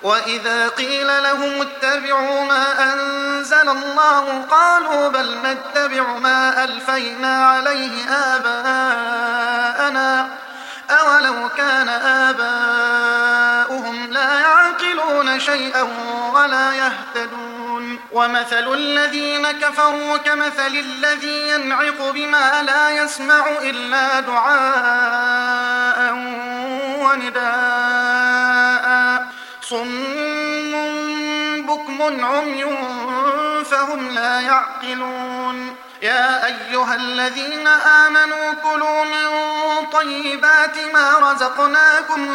وإذا قيل لهم اتبعوا ما أنزل الله قالوا بل نتبع ما ألفينا عليه آباءنا أولو كان آباؤهم لا يعقلون شيئا ولا يهتدون ومثل الذين كفروا كمثل الذي ينعق بما لا يسمع إلا دعاء ونداء صم بكم عمي فهم لا يعقلون يا أيها الذين آمنوا كلوا من طيبات ما رزقناكم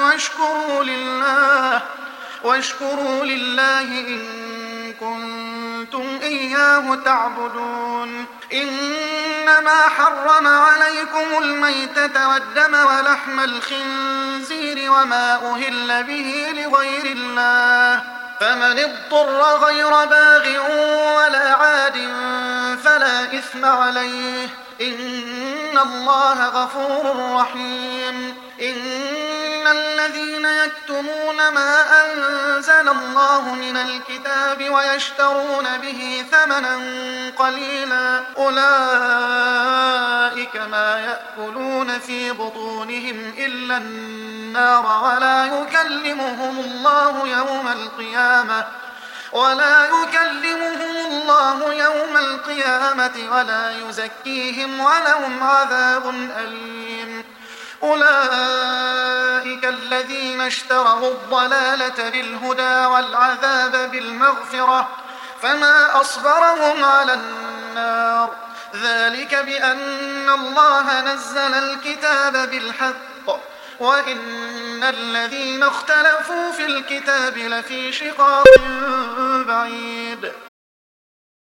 واشكروا لله إن كنتم إياه تعبدون إنما حرم عليكم الميتة والدم ولحم الخنزير وما أهل به لغير الله فمن اضطر غير باغ ولا عاد فلا إثم عليه إن الله غفور رحيم إن الذين يكتمون ما أنزل الله من الكتاب ويشترون به ثمنا قليلا أولئك ما يأكلون في بطونهم إلا النار ولا يكلمهم الله يوم القيامة ولا يزكيهم ولهم عذاب أليم أولئك الذين اشتروا الضلالة بالهدى والعذاب بالمغفرة فما أصبرهم على النار ذلك بأن الله نزل الكتاب بالحق وإن الذين اختلفوا في الكتاب لفي شقاق